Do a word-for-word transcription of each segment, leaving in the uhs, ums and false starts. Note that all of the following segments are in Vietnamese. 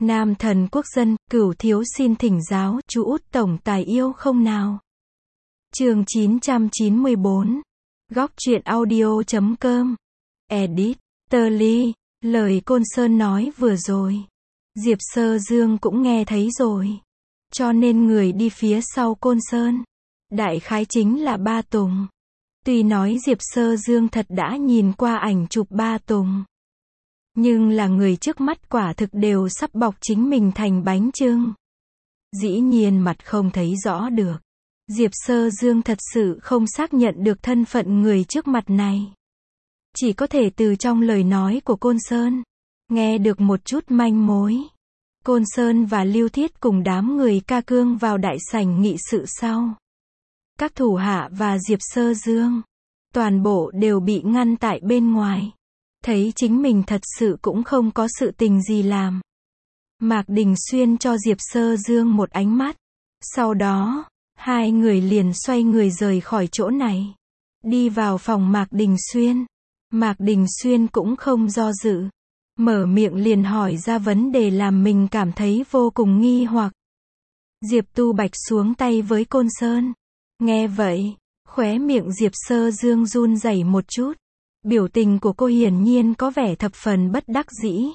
Nam thần quốc dân, cửu thiếu xin thỉnh giáo, chú út tổng tài yêu không nào? Chương chín trăm chín mươi bốn. Góc truyện audio chấm com. Edit. Tờ Ly. Lời Côn Sơn nói vừa rồi, Diệp Sơ Dương cũng nghe thấy rồi. Cho nên người đi phía sau Côn Sơn, đại khái chính là Ba Tùng. Tuy nói Diệp Sơ Dương thật đã nhìn qua ảnh chụp Ba Tùng, nhưng là người trước mắt quả thực đều sắp bọc chính mình thành bánh chưng. Dĩ nhiên mặt không thấy rõ được. Diệp Sơ Dương thật sự không xác nhận được thân phận người trước mặt này. Chỉ có thể từ trong lời nói của Côn Sơn, nghe được một chút manh mối. Côn Sơn và Lưu Thiết cùng đám người ca cương vào đại sảnh nghị sự sau. Các thủ hạ và Diệp Sơ Dương, toàn bộ đều bị ngăn tại bên ngoài. Thấy chính mình thật sự cũng không có sự tình gì làm. Mạc Đình Xuyên cho Diệp Sơ Dương một ánh mắt. Sau đó, hai người liền xoay người rời khỏi chỗ này. Đi vào phòng Mạc Đình Xuyên. Mạc Đình Xuyên cũng không do dự. Mở miệng liền hỏi ra vấn đề làm mình cảm thấy vô cùng nghi hoặc. Diệp Tu Bạch xuống tay với Côn Sơn. Nghe vậy, khóe miệng Diệp Sơ Dương run rẩy một chút. Biểu tình của cô hiển nhiên có vẻ thập phần bất đắc dĩ.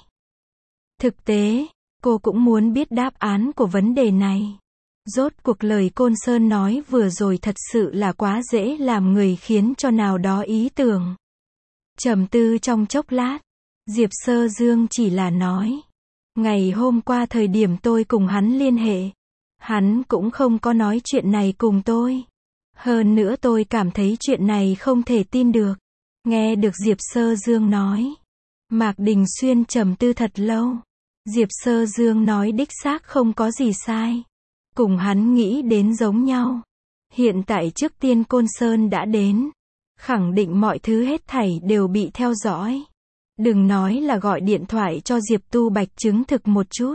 Thực tế, cô cũng muốn biết đáp án của vấn đề này. Rốt cuộc lời Côn Sơn nói vừa rồi thật sự là quá dễ làm người khiến cho nào đó ý tưởng. Trầm tư trong chốc lát, Diệp Sơ Dương chỉ là nói. Ngày hôm qua thời điểm tôi cùng hắn liên hệ, hắn cũng không có nói chuyện này cùng tôi. Hơn nữa tôi cảm thấy chuyện này không thể tin được. Nghe được Diệp Sơ Dương nói, Mạc Đình Xuyên trầm tư thật lâu. Diệp Sơ Dương nói đích xác không có gì sai. Cùng hắn nghĩ đến giống nhau. Hiện tại trước tiên Côn Sơn đã đến, khẳng định mọi thứ hết thảy đều bị theo dõi. Đừng nói là gọi điện thoại cho Diệp Tu Bạch chứng thực một chút.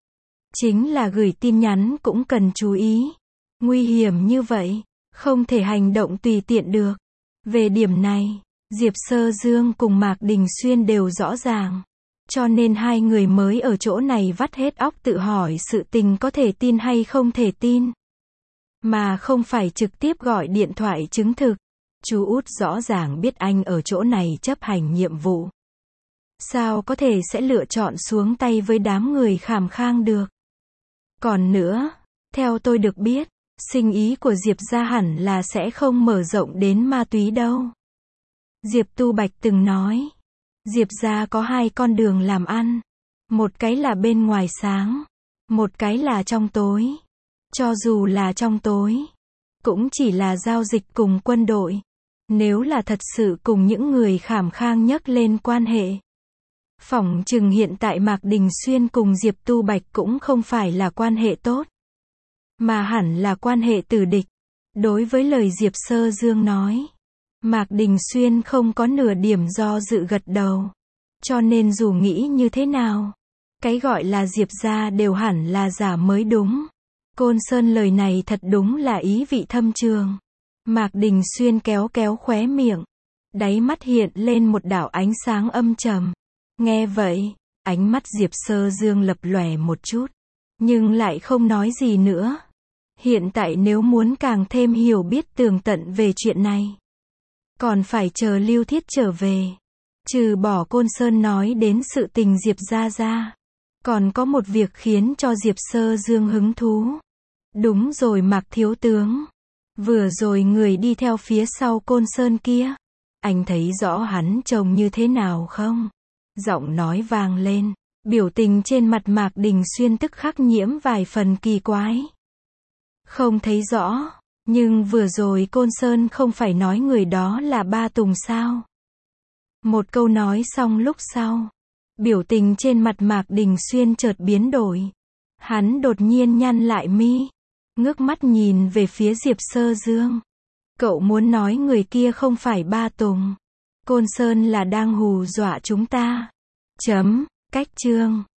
Chính là gửi tin nhắn cũng cần chú ý. Nguy hiểm như vậy, không thể hành động tùy tiện được. Về điểm này, Diệp Sơ Dương cùng Mạc Đình Xuyên đều rõ ràng. Cho nên hai người mới ở chỗ này vắt hết óc tự hỏi sự tình có thể tin hay không thể tin. Mà không phải trực tiếp gọi điện thoại chứng thực. Chú út rõ ràng biết anh ở chỗ này chấp hành nhiệm vụ. Sao có thể sẽ lựa chọn xuống tay với đám người khảm khang được. Còn nữa, theo tôi được biết, sinh ý của Diệp gia hẳn là sẽ không mở rộng đến ma túy đâu. Diệp Tu Bạch từng nói, Diệp gia có hai con đường làm ăn. Một cái là bên ngoài sáng, một cái là trong tối. Cho dù là trong tối, cũng chỉ là giao dịch cùng quân đội. Nếu là thật sự cùng những người khảm khang nhắc lên quan hệ, phỏng chừng hiện tại Mạc Đình Xuyên cùng Diệp Tu Bạch cũng không phải là quan hệ tốt, mà hẳn là quan hệ tử địch. Đối với lời Diệp Sơ Dương nói, Mạc Đình Xuyên không có nửa điểm do dự gật đầu. Cho nên dù nghĩ như thế nào, cái gọi là Diệp gia đều hẳn là giả mới đúng. Côn Sơn lời này thật đúng là ý vị thâm trường. Mạc Đình Xuyên kéo kéo khóe miệng, đáy mắt hiện lên một đạo ánh sáng âm trầm. Nghe vậy, ánh mắt Diệp Sơ Dương lập lòe một chút, nhưng lại không nói gì nữa. Hiện tại nếu muốn càng thêm hiểu biết tường tận về chuyện này, còn phải chờ Lưu Thiết trở về. Trừ bỏ Côn Sơn nói đến sự tình Diệp gia ra, còn có một việc khiến cho Diệp Sơ Dương hứng thú. Đúng rồi Mạc thiếu tướng, vừa rồi người đi theo phía sau Côn Sơn kia, anh thấy rõ hắn trông như thế nào không? Giọng nói vang lên, biểu tình trên mặt Mạc Đình Xuyên tức khắc nhiễm vài phần kỳ quái. Không thấy rõ, nhưng vừa rồi Côn Sơn không phải nói người đó là Ba Tùng sao? Một câu nói xong lúc sau, biểu tình trên mặt Mạc Đình Xuyên chợt biến đổi. Hắn đột nhiên nhăn lại mi, ngước mắt nhìn về phía Diệp Sơ Dương. Cậu muốn nói người kia không phải Ba Tùng. Côn Sơn là đang hù dọa chúng ta. Chấm, cách chương.